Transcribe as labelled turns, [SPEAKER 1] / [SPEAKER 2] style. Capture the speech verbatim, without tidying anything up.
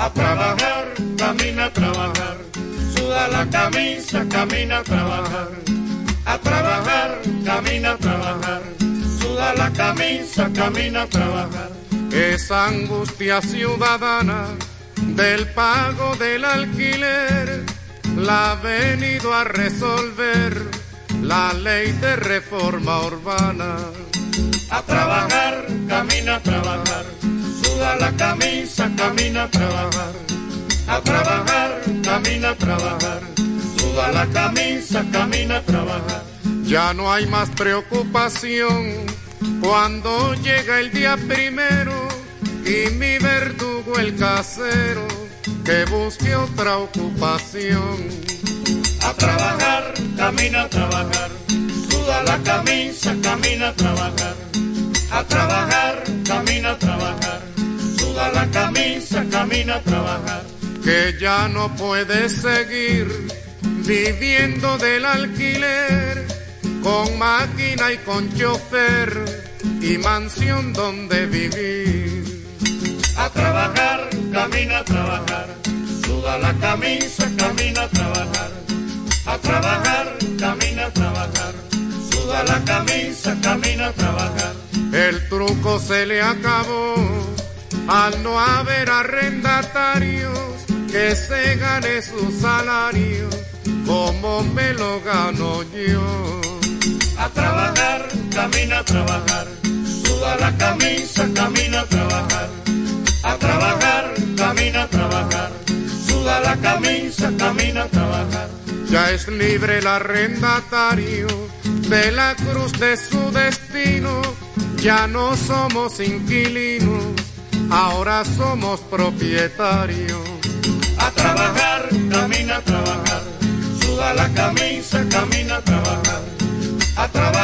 [SPEAKER 1] A trabajar, camina a trabajar, suda la camisa, camina a trabajar. A trabajar, camina a trabajar, suda la camisa, camina a trabajar.
[SPEAKER 2] Esa angustia ciudadana del pago del alquiler la ha venido a resolver la ley de reforma urbana.
[SPEAKER 1] A trabajar, camina a trabajar, suda la camisa, camina a trabajar. A trabajar, camina a trabajar, suda la camisa, camina a trabajar.
[SPEAKER 2] Ya no hay más preocupación cuando llega el día primero y mi verdugo el casero que busque otra ocupación.
[SPEAKER 1] A trabajar, camina a trabajar, suda la camisa, camina a trabajar. A trabajar, camina a trabajar, suda la camisa, camina a trabajar.
[SPEAKER 2] Que ya no puede seguir viviendo del alquiler, con máquina y con chofer y mansión donde vivir.
[SPEAKER 1] A trabajar, camina a trabajar, suda la camisa, camina a trabajar. A trabajar, camina a trabajar, suda la camisa, camina a trabajar.
[SPEAKER 2] El truco se le acabó al no haber arrendatarios que se gane su salario como me lo gano yo.
[SPEAKER 1] A trabajar, camina a trabajar, suda la camisa, camina a trabajar. A trabajar, camina a trabajar, suda la camisa, camina a trabajar.
[SPEAKER 2] Ya es libre el arrendatario de la cruz de su destino. Ya no somos inquilinos, ahora somos propietarios.
[SPEAKER 1] A trabajar, camina a trabajar, suda la camisa, camina a trabajar. A trabajar.